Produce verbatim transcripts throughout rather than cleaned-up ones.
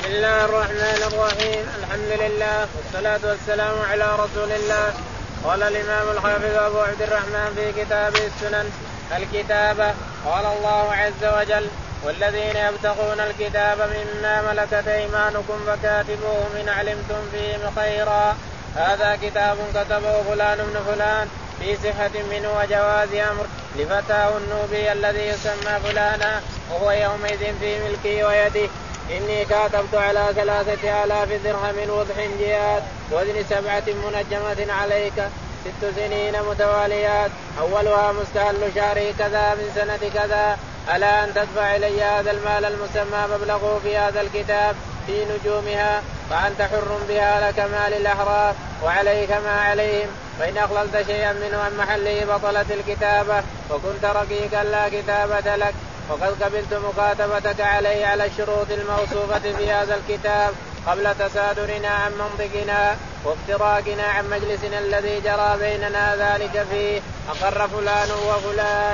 الله الرحمن الرحيم. الحمد لله والصلاة والسلام على رسول الله. قال الإمام الحافظ أبو عبد الرحمن في كتابه السنن الكتابة. قال الله عز وجل: والذين يبتغون الكتاب مما ملكت أيمانكم فكاتبوهم إن علمتم فيهم خيرا. هذا كتاب كتبه فلان بن فلان في صحة منه وجواز أمر لفتاه النوبي الذي يسمى فلانا وهو يومئذ في ملكي ويده. إني كاتبت على ثلاثة آلاف درهم وضح جهاد وزن سبعة منجمة عليك ست سنين متواليات أولها مستهل شهر كذا من سنة كذا. ألا أن تدفع إلي هذا المال المسمى مبلغه في هذا الكتاب في نجومها فأنت حر بها لك مال الأحرار وعليك ما عليهم. فإن أخللت شيئا منه عن محله بطلت الكتابة وكنت رقيقا لا كتابة لك. وقد قبلت مكاتبتك عليه على الشروط الموصوفة في هذا الكتاب قبل تسادرنا عن منطقنا وافتراقنا عن مجلسنا الذي جرى بيننا ذلك فيه. أقر فلان وفلان.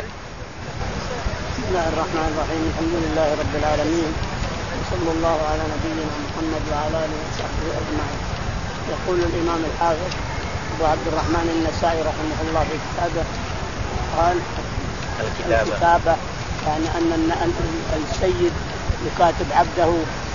بسم الله الرحمن الرحيم. الحمد لله رب العالمين وصلى الله على نبينا محمد وعلى آله وصحبه أجمعين. يقول الإمام الحافظ أبو عبد الرحمن النسائي رحمه الله في كتابه قال الكتابة, الكتابة يعني أن السيد يكاتب عبده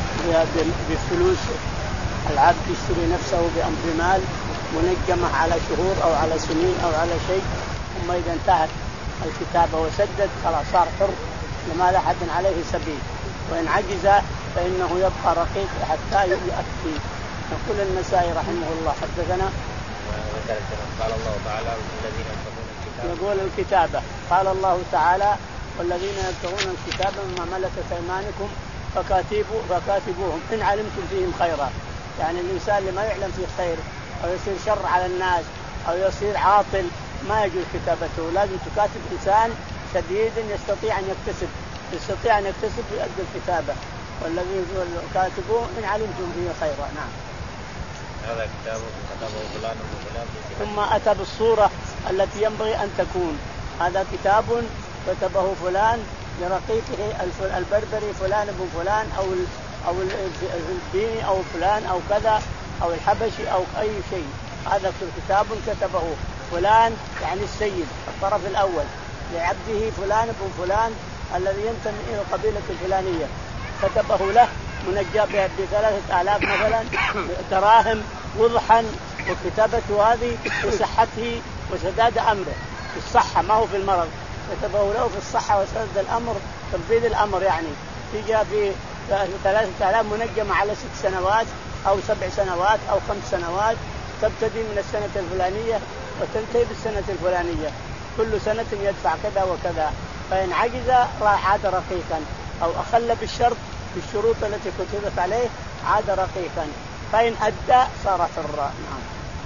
بفلوس. العبد يشتري نفسه بأمر مال منجمة على شهور أو على سنين أو على شيء، ثم إذا انتهت الكتابة وسدد خلاص صار حر لما لا أحد عليه سبيل. وإن عجز فإنه يبقى رقيق حتى يؤتي. يقول النسائي رحمه الله حدثنا قال الله تعالى الذين يبتغون الكتاب يقول الكتابة قال الله تعالى: والذين يبتغون الكتاب مما ملكت أيمانكم فكاتبوا فكاتبوهم إن علمتم فيهم خيرا. يعني الإنسان اللي ما يعلم فيه خير أو يصير شر على الناس أو يصير عاطل ما يجوز كتابته. لازم تكاتب إنسان شديد يستطيع أن يكتسب يستطيع أن يكتسب ويؤدي الكتابة. والذين كاتبوا إن علمتم فيه خيرا. نعم. هذا كتاب كتبه فلان وفلان. ثم أتى بالصورة التي ينبغي أن تكون. هذا كتاب كتبه فلان لرقيقه البربري فلان ابن فلان أو أو الفلبيني أو فلان أو كذا أو الحبشي أو أي شيء. هذا كتاب كتبه فلان يعني السيد الطرف الأول لعبده فلان ابن فلان الذي ينتمي إلى القبيلة الفلانية. كتبه له منجى بثلاثة آلاف مثلا دراهم وضحا. وكتابته هذه بصحته وسداد أمره في الصحة ما هو في المرض. كتبه له في الصحة وسداد الأمر تنفيذ الأمر. يعني تيجي في ثلاثة آلاف منجمة على ست سنوات أو سبع سنوات أو خمس سنوات تبتدي من السنة الفلانية وتنتهي بالسنة الفلانية. كل سنة يدفع كذا وكذا. فإن عجز عاد رقيقا أو أخل بالشرط بالشروط التي كتبت عليه عاد رقيقا. فإن أدى صار حرا. نعم.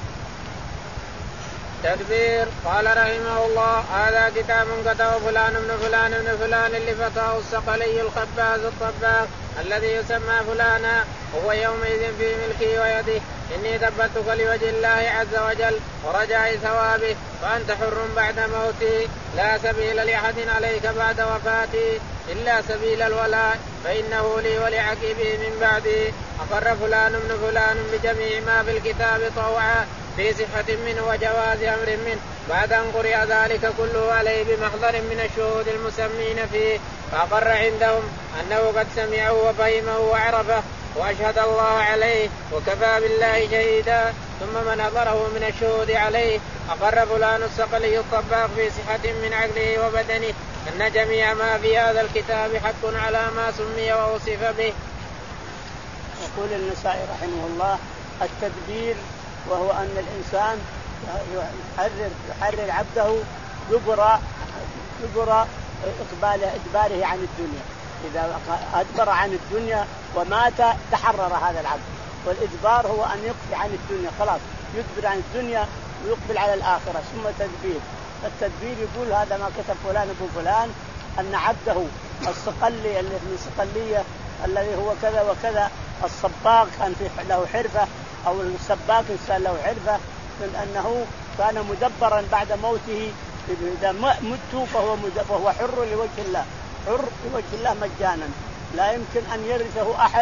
تدبير. قال رحمه الله: هذا كتاب كتبه فلان بن فلان بن فلان لفتاه الصقلي الخباز الطباخ الذي يسمى فلانا وهو يومئذ في ملكي ويده. إني ثبتك لوجه الله عز وجل ورجاء ثوابه وأنت حر بعد موتي لا سبيل لأحد عليك بعد وفاتي إلا سبيل الولاء فإنه لي ولعقبه من بعدي. أقر فلان بن فلان بجميع ما في الكتاب طوعا في صحة منه وجواز أمر منه بعد أن قرئ ذلك كله عليه بمحضر من الشهود المسمين فيه. فأقر عندهم أنه قد سمعه وفهمه وعرفه وأشهد الله عليه وكفى بالله شهيدا. ثم من نظره من الشهود عليه أقر فلان الصقلي الطباخ في صحة من عقله وبدنه أن جميع ما في هذا الكتاب حق على ما سمي ووصف به. يقول النسائي رحمه الله: التدبير وهو أن الإنسان يحرر يحرر عبده دبر دبر إقباله إدباره عن الدنيا. إذا أدبر عن الدنيا ومات تحرر هذا العبد. والإدبار هو أن يقبل عن الدنيا خلاص يدبر عن الدنيا ويقبل على الآخرة ثم تدبير. التدبير يقول هذا ما كتب فلان ابن فلان أن عبده الصقلي اللي من الصقلية الذي هو كذا وكذا الصباغ كان في له حرفة أو السباك كان له حرفة من أنه كان مدبرا بعد موته. إذا مت فهو فهو حر لوجه الله حر لوجه الله مجانا لا يمكن أن يرثه أحد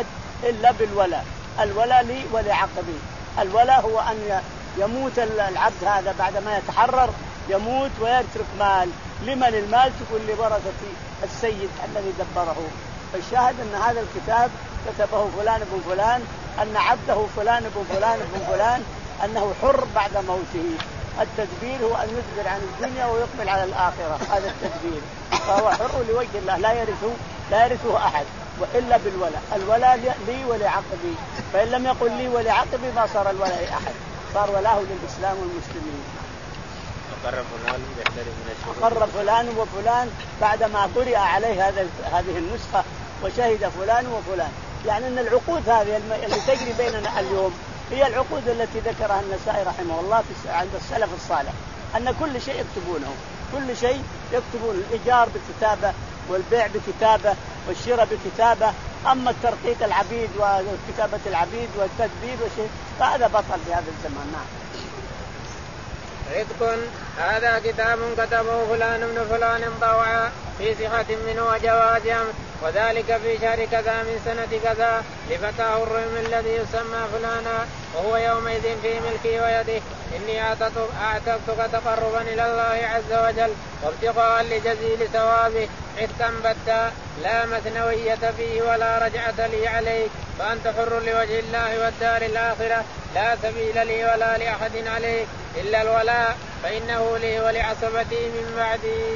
إلا بالولاء. الولاء لي ولعقبي. الولاء هو أن يموت العبد هذا بعد ما يتحرر، يموت ويترك مال. لمن المال؟ تقول لورثة السيد الذي دبره. فالشاهد أن هذا الكتاب كتبه فلان بن فلان، أن عبده فلان بن فلان بن فلان أنه حر بعد موته. التدبير هو أن يدبر عن الدنيا ويقبل على الآخرة، هذا التدبير. فهو حر لوجه الله، لا يرثه لا يرثه أحد وإلا بالولاء. الولاء لي ولعقبي، فإن لم يقل لي ولعقبي ما صار الولاء أحد، صار ولاه للإسلام والمسلمين. أقر فلان من الشهود. أقر فلان وفلان بعدما قرئ عليه هذا هذه النسخة وشهد فلان وفلان. يعني أن العقود هذه اللي تجري بيننا اليوم هي العقود التي ذكرها النسائي رحمه الله عند السلف الصالح، أن كل شيء يكتبونه، كل شيء يكتبون. الإيجار بكتابة، والبيع بكتابة، والشراء بكتابة. أما الترقيق العبيد وكتابة العبيد والتدبير وشيء فهذا بطل في هذا الزمان. نعم. عتق هذا كتاب كتبه فلان بن فلان طوعا في صحة منه وجواز أمر، وذلك في شهر كذا من سنة كذا لفتاه الرحم الذي يسمى فلانا، وهو يومئذ في ملكي ويده. إني أعتقتك تقربا إلى الله عز وجل وابتغاء لجزيل ثوابه. عتقا بتا لا مثنوية فيه ولا رجعة لي عليك، فأنت حر لوجه الله والدار الآخرة، لا سبيل لي ولا لأحد عليك إلا الولاء، فإنه لي ولعصبتي من بعدي.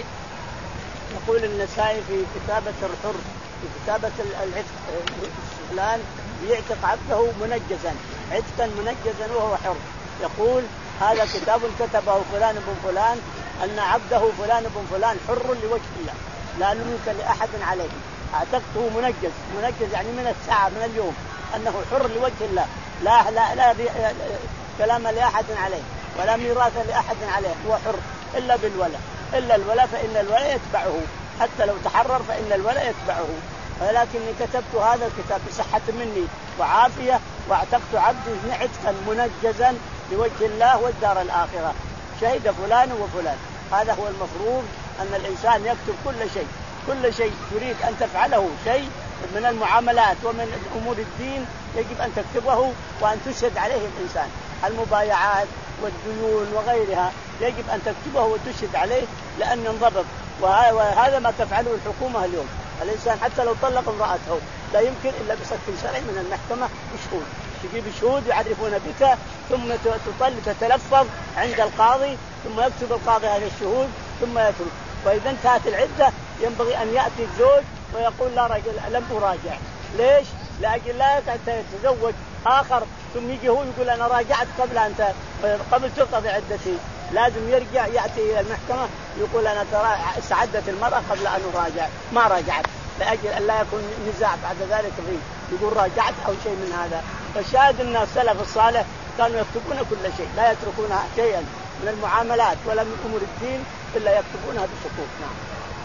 يقول النسائي في كتابة الحر في كتابة العتق فلان يعتق عبده منجزا، عتقا منجزا وهو حر. يقول هذا كتاب كتبه فلان بن فلان أن عبده فلان بن فلان حر لوجه الله لا نملك لأحد عليه. اعتقته منجز، منجز يعني من الساعة من اليوم، أنه حر لوجه الله، لا لا لا, لا كلام لأحد عليه ولا ميراث لأحد عليه، هو حر إلا بالولاء. إلا الولاء فإن الولاء يتبعه، حتى لو تحرر فإن الولاء يتبعه. ولكني كتبت هذا الكتاب بصحة مني وعافية، واعتقت عبدي عتقا منجزا لوجه الله والدار الآخرة. شهد فلان وفلان. هذا هو المفروض، أن الإنسان يكتب كل شيء، كل شيء تريد أن تفعله شيء من المعاملات ومن أمور الدين يجب أن تكتبه وأن تشهد عليه الإنسان. المبايعات والديون وغيرها يجب أن تكتبه وتشهد عليه لأن ينضبط. وهذا ما تفعله الحكومة اليوم. الإنسان حتى لو طلق امرأته لا يمكن إلا بصك شرعي من المحكمة بشهود، تجيب شهود يعرفون بك، ثم تطلق تتلفظ عند القاضي، ثم يكتب القاضي هذه الشهود ثم يترك. وإذا انتهت العدة ينبغي أن يأتي الزوج ويقول لا رجل لم أراجع. ليش؟ لأجل لا يتزوج آخر ثم يجي هو يقول أنا راجعت قبل أن قبل تنقضي عدتي. لازم يرجع يأتي إلى المحكمة يقول أنا ترى استعدت المرأة قبل أن أراجع، ما راجعت، لأجل أن لا يكون نزاع بعد ذلك فيه يقول راجعت أو شيء من هذا. فالشاهد أن السلف الصالح كانوا يكتبون كل شيء، لا يتركون شيئا من المعاملات ولا من أمور الدين إلا يكتبونها بشكوك. نعم.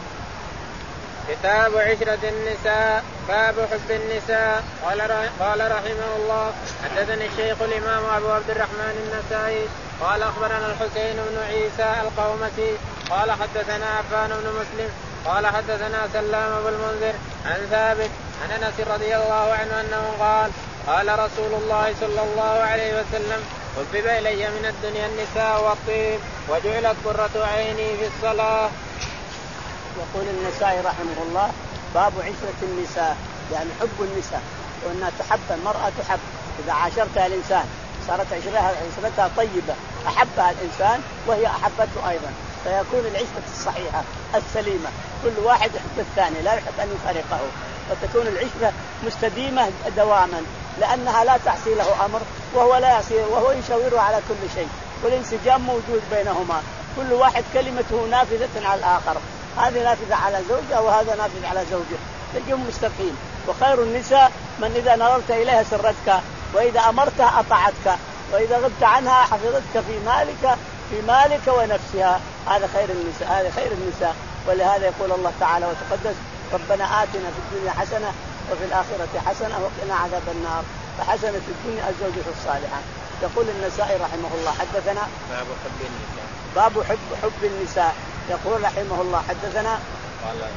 كتاب عشرة النساء. باب حب النساء. قال قال رحمه الله حدثني الشيخ الإمام أبو عبد الرحمن النسائي قال أخبرنا الحسين بن عيسى القومسي قال حدثنا عفان بن مسلم قال حدثنا سلام بن المنذر عن ثابت عن أنس رضي الله عنه أنه قال قال رسول الله صلى الله عليه وسلم حبب إلي من الدنيا النساء والطيب وجعلت قرة عيني في الصلاة. يقول النسائي رحمه الله باب عشرة النساء، يعني حب النساء وأنها تحب، المرأة تحب إذا عاشرتها الإنسان صارت عشرتها عشرتها طيبة أحبها الإنسان وهي أحبته أيضا، فيكون العشرة الصحيحة السليمة، كل واحد يحب الثاني لا يحب أن يفارقه، فتكون العشرة مستديمة دواما لأنها لا تعصي له أمر وهو لا يعصي، وهو يشاوره على كل شيء، والانسجام موجود بينهما، كل واحد كلمته نافذة على الآخر، هذه نافذة على زوجها وهذا نافذ على زوجه، تجيهم مستقيم. وخير النساء من إذا نظرت إليها سرتك، وإذا أمرتها أطاعتك، وإذا غبت عنها حفظتك في مالك في مالك ونفسها، هذا خير النساء، هذا خير النساء. ولهذا يقول الله تعالى وتقدس ربنا آتنا في الدنيا حسنة وفي الآخرة حسنة وقنا عذاب النار، فحسنة في الدنيا الزوجة الصالحة. يقول النسائي رحمه الله حدثنا باب حب النساء. باب حب حب النساء. يقول رحمه الله حدثنا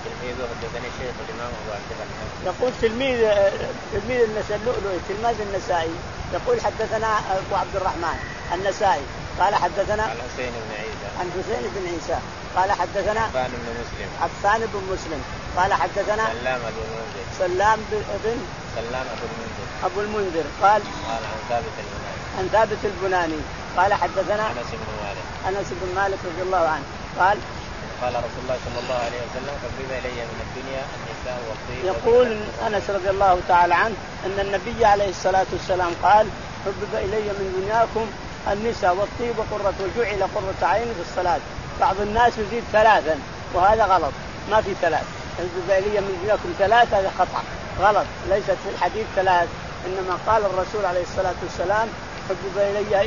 تلميذه حدثني الشيخ الإمام أبو عبد الرحمن. يقول تلميذ تلميذ النسائي اللؤلؤي تلميذ النسائي يقول حدثنا أبو عبد الرحمن النسائي قال حدثنا عن حسين بن عيسى عن حسين بن عيسى قال حدثنا عفان بن مسلم عفان بن مسلم قال حدثنا سلام أبو المنذر سلام بن سلام أبو المنذر أبو المنذر قال قال عن ثابت البناني عن ثابت البناني قال حدثنا أنس بن مالك أنس بن مالك رضي الله عنه قال قال رسول الله صلى الله عليه وسلم حبب إلي من الدنيا النساء والطيب. يقول أنس رضي الله تعالى عنه أن النبي عليه الصلاة والسلام قال حبب إلي من دنياكم النساء والطيب وقرة وجعل قرة عيني في الصلاة. بعض الناس يزيد ثلاثا وهذا غلط، ما في ثلاث. حبب إلي من دنياكم ثلاث هذا خطأ غلط، ليست في الحديث ثلاث، إنما قال الرسول عليه الصلاة والسلام حبب إلي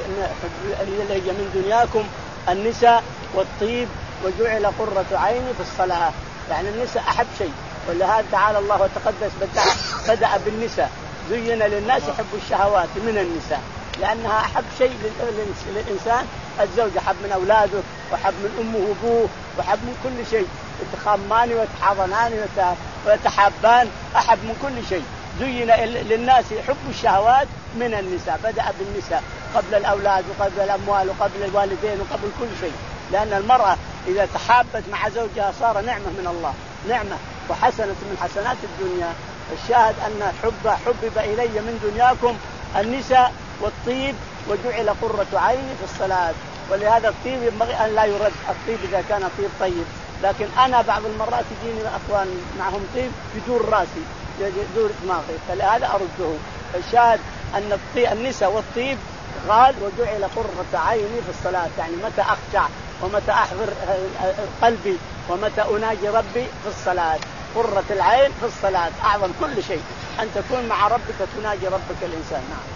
إلي من دنياكم النساء والطيب وجعل قرة عيني في الصلاة. يعني النساء أحب شيء، ولهذا تعالى الله وتقدس بدأ, بدأ بالنساء. زين للناس يحب الشهوات من النساء لأنها أحب شيء للإنسان. الزوج أحب من أولاده وحب من أمه وأبوه وحب من كل شيء، يتخامان ويتحاضنان ويتحابان، أحب من كل شيء. زين للناس يحب الشهوات من النساء، بدأ بالنساء قبل الأولاد وقبل الأموال وقبل الوالدين وقبل كل شيء، لأن المرأة إذا تحابت مع زوجها صار نعمة من الله، نعمة وحسنة من حسنات الدنيا. الشاهد أن حب حبب إلي من دنياكم النساء والطيب وجعل قرة عيني في الصلاة. ولهذا الطيب ينبغي أن لا يرد، الطيب إذا كان طيب طيب، لكن أنا بعض المرات يجيني أخوان معهم طيب يدور راسي يدور دماغي، فلهذا أرده. الشاهد أن النساء والطيب قال وجعل قرة عيني في الصلاة، يعني متى أخشع ومتى أحضر قلبي ومتى أناجي ربي في الصلاة. قرة العين في الصلاة أعظم كل شيء، أن تكون مع ربك تناجي ربك الإنسان. نعم.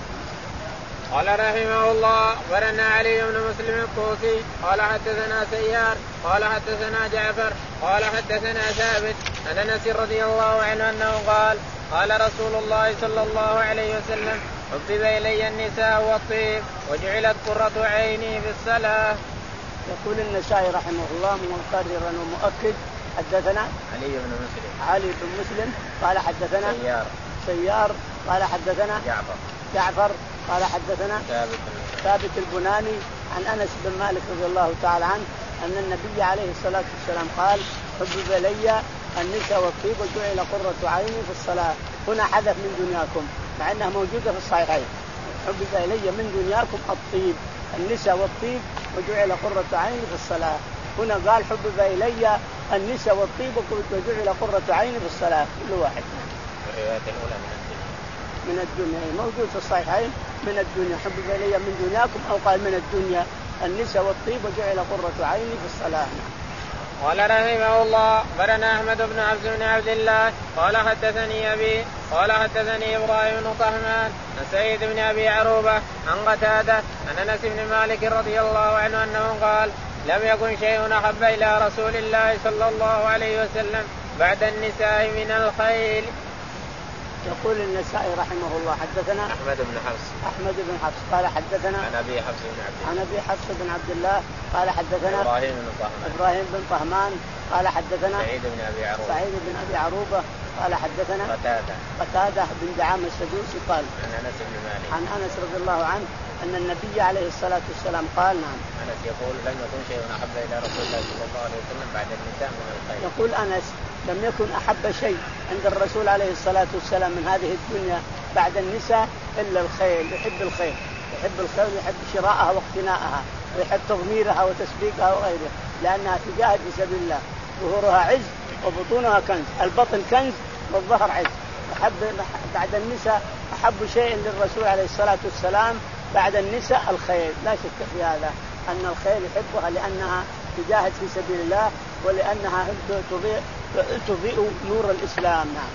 قال رحمه الله ورنا علي بن مسلم الطوسي قال حدثنا سيار قال حدثنا جعفر قال حدثنا ثابت عن أنس رضي الله عنه أنه قال قال رسول الله صلى الله عليه وسلم حبب إلي النساء والطيب وجعلت قرة عيني في الصلاة. يقول النسائي رحمه الله مكررا ومؤكد حدثنا علي بن مسلم علي بن مسلم قال حدثنا سيار سيار قال حدثنا جعفر جعفر قال حدثنا ثابت ثابت البناني عن أنس بن مالك رضي الله تعالى عنه أن النبي عليه الصلاة والسلام قال حبب إلي النساء والطيب وجعل قرة عيني في الصلاة. هنا حدث من دنياكم مع أنها موجودة في الصحيحين. حبب إلي من دنياكم الطيب النساء والطيب وجعل قرة عيني في الصلاة. هنا قال حبب إلي النساء والطيب وجعل قرة عيني في الصلاة. كل واحد الرواية الأولى من الدنيا من الدنيا موجود في الصحيحين من الدنيا. حبب إلي من دنياكم أو قال من الدنيا النساء والطيب وجعل قرة عيني في الصلاة. قال رحمه الله برنا أحمد بن عبد بن عبد الله قال حدثني أبي قال حدثني إبراهيم بن طهمان عن سعيد بن أبي عروبة عن قتادة عن أنس بن مالك رضي الله عنه أنه قال لم يكن شيء أحب إلى رسول الله صلى الله عليه وسلم بعد النساء من الخيل. يقول النسائي رحمه الله حدثنا أحمد بن حفص أحمد بن حفص قال حدثنا عن أبي حفص بن عبد الله عن أبي حفص بن عبد الله قال حدثنا إبراهيم بن طهمان إبراهيم بن طهمان قال حدثنا سعيد بن أبي عروبة سعيد بن أبي عروبة قال حدثنا قتادة قتادة بن دعامة السدوسي قال عن أنس بن مالك عن أنس رضي الله عنه أن النبي عليه الصلاة والسلام قال نعم أنس يقول لم يكن شيء أحب إلى رسول الله صلى الله عليه وسلم بعد النساء من الخيل. يقول أنس لم يكن أحب شيء عند الرسول عليه الصلاة والسلام من هذه الدنيا بعد النساء إلا الخيل. يحب الخيل يحب الخيل يحب شراءها واقتناءها ويحب تضميرها وتسبيقها وغيره، لأنها تجاهد في سبيل الله. ظهورها عز وبطونها كنز، البطن كنز والظهر عز. أحب بعد النساء أحب شيء للرسول عليه الصلاة والسلام بعد النساء الخيل. لا شك في هذا أن الخيل يحبها لأنها تجاهد في سبيل الله ولأنها تضيء تضيء نور الإسلام. نعم.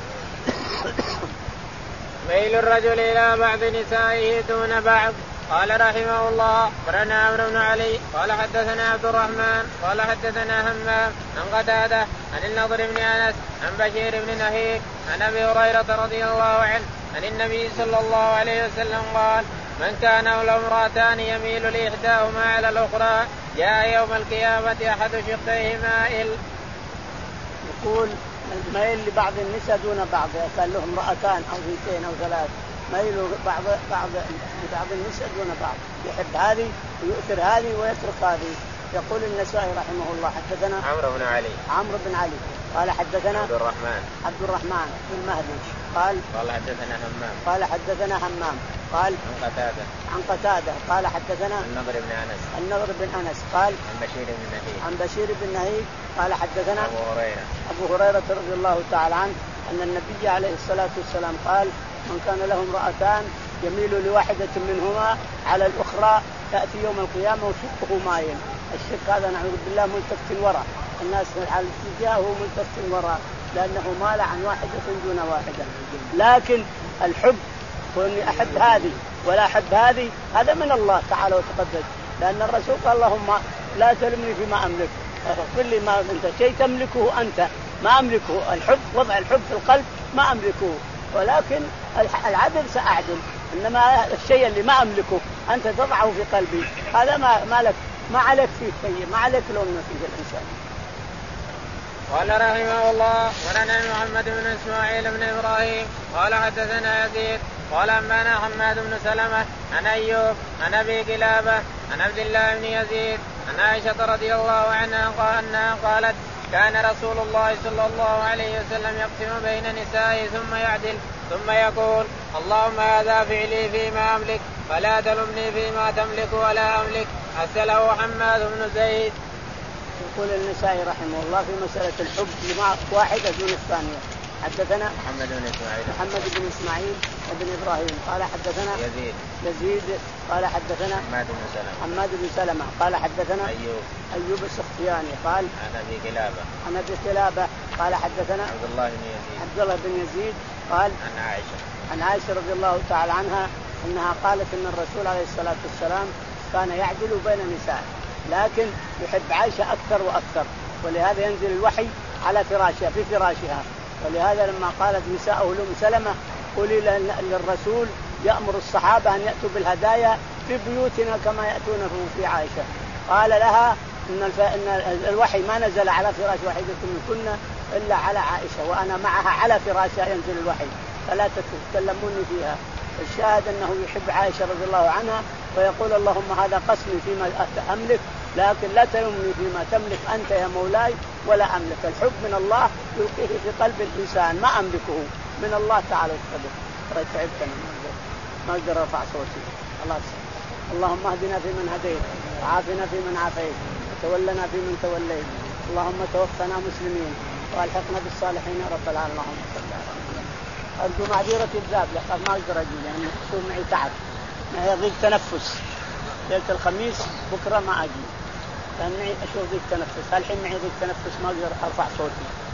ميل الرجل إلى بعض نسائه دون بعض. قال رحمه الله برنا عمرو بن علي قال حدثنا عبد الرحمن قال حدثنا همام عن قتادة عن النضر بن أنس عن بشير بن نهيك عن أبي هريرة رضي الله عنه عن النبي صلى الله عليه وسلم قال من كان له امرأتان يميل لإحداهما على الأخرى جاء يوم القيامة أحد شقيه مائل. يقول ميل لبعض النساء دون بعض، كان له امرأتان أو اثنتين أو ثلاث، ميل بعض بعض بعض النساء دون بعض، يحب هذه ويؤثر هذه ويترك هذه. يقول النسائي رحمه الله حدثنا عمرو بن علي عمرو بن علي قال حدثنا عبد الرحمن عبد الرحمن بن مهدي قال قال حدثنا همام قال حدثنا همام قال عن قتادة عن قتادة قال حدثنا النضر بن أنس النضر بن أنس قال عن بشير بن نهيك عن بشير بن نهيك قال حدثنا أبو هريرة أبو هريرة رضي الله تعالى عنه أن النبي عليه الصلاة والسلام قال من كان له امرأتان يميل لواحدة منهما على الأخرى تأتي يوم القيامة وشقه مايل. الشق هذا نعوذ بالله ملتفت وراء، الناس على الاتجاه هو ملتفت وراء لأنه مال عن واحدة دون واحدة. لكن الحب وإني أحب هذه ولا أحب هذه هذا من الله تعالى وتقدس، لأن الرسول قال اللهم لا تلمني فيما أملك، كل ما أنت شيء تملكه أنت ما أملكه. الحب وضع الحب في القلب ما أملكه، ولكن العدل سأعدل، إنما الشيء اللي ما أملكه أنت تضعه في قلبي هذا ما مالك ما عليك فيه شيء، ما عليك لون فيه الإنسان. قال رحمه الله ولنا محمد بن إسماعيل بن إبراهيم قال حدثنا يزيد قال أنبانا حماد بن سلمة عن أيوب عن أبي قلابة عن عبد الله بن يزيد عن عائشة رضي الله عنها أنها قالت كان رسول الله صلى الله عليه وسلم يقسم بين نسائه ثم يعدل ثم يقول اللهم هذا فعلي فيما أملك فلا تلمني فيما تملك ولا أملك. أرسله حماد بن زيد. يقول النسائي رحمه الله في مسألة الحب لمع واحدة دون الثانية. حدثنا محمد بن إسماعيل محمد بن إسماعيل بن إبراهيم قال حدثنا يزيد يزيد قال حدثنا حماد بن سلمة حماد بن سلمة قال حدثنا أيوب أيوب السختياني قال عن أبي قلابة عن أبي قلابة قال حدثنا عبد الله بن يزيد عبد الله بن يزيد قال عن عائشة عن عائشة رضي الله تعالى عنها أنها قالت أن الرسول عليه الصلاة والسلام كان يعدل بين النساء، لكن يحب عائشة أكثر وأكثر، ولهذا ينزل الوحي على فراشها في فراشها. ولهذا لما قالت نساءه لأم سلمة قولي للرسول يأمر الصحابة أن يأتوا بالهدايا في بيوتنا كما يأتونه في عائشة، قال لها إن, الف... إن الوحي ما نزل على فراش واحدة منكن إلا على عائشة، وأنا معها على فراشها ينزل الوحي فلا تتكلموني فيها. الشاهد أنه يحب عائشة رضي الله عنها ويقول اللهم هذا قسمي فيما أملك لكن لا تلمني فيما تملك أنت يا مولاي ولا أملك. الحب من الله يلقيه في قلب الإنسان ما أملكه من الله تعالى وتقدم. تعبت ما أقدر أرفع صوتي. الله اللهم اهدنا فيمن هديت وعافنا فيمن عافيت وتولنا فيمن توليت اللهم توفنا مسلمين والحقنا بالصالحين رب العالمين. اللهم صل على محمد. أرجو معذرة الذاب لقد ما أقدر أجي لأن الدكتور معي تعب معي ضيق تنفس ليلة الخميس بكرة ما أجي لأن معي أشوف ضيق تنفس، الحين معي ضيق تنفس ما أقدر أرفع صوتي.